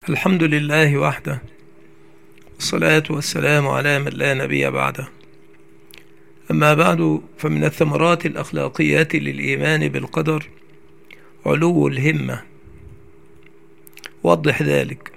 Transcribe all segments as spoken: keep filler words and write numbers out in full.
الحمد لله وحده، والصلاة والسلام على من لا نبي بعده. أما بعد، فمن الثمرات الأخلاقيات للإيمان بالقدر علو الهمة. وضح ذلك.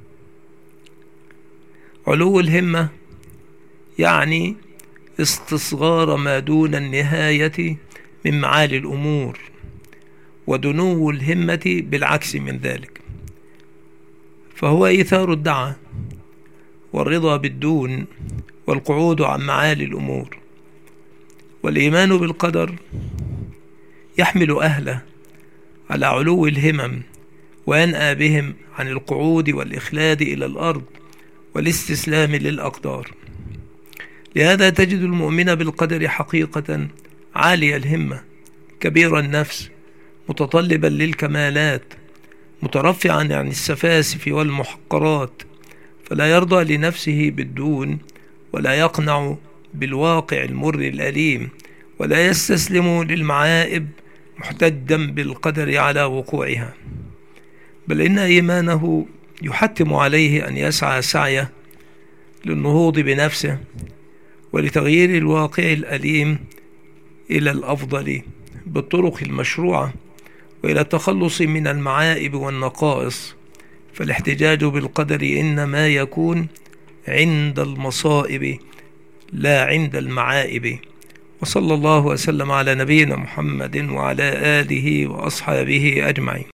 علو الهمة يعني استصغار ما دون النهاية من معالي الأمور، ودنو الهمة بالعكس من ذلك، فهو إيثار الدعة والرضا بالدون والقعود عن معالي الأمور. والإيمان بالقدر يحمل أهله على علو الهمم، وينأى بهم عن القعود والإخلاد إلى الأرض والاستسلام للأقدار. لهذا تجد المؤمن بالقدر حقيقة عالي الهمة، كبير النفس، متطلبا للكمالات، مترفعا عن السفاسف والمحقرات، فلا يرضى لنفسه بالدون، ولا يقنع بالواقع المر الأليم، ولا يستسلم للمعائب محتجا بالقدر على وقوعها، بل إن إيمانه يحتم عليه أن يسعى سعيه للنهوض بنفسه ولتغيير الواقع الأليم إلى الأفضل بالطرق المشروعة، وإلى التخلص من المعائب والنقائص. فالاحتجاج بالقدر إنما يكون عند المصائب لا عند المعائب. وصلى الله وسلم على نبينا محمد وعلى آله وأصحابه أجمعين.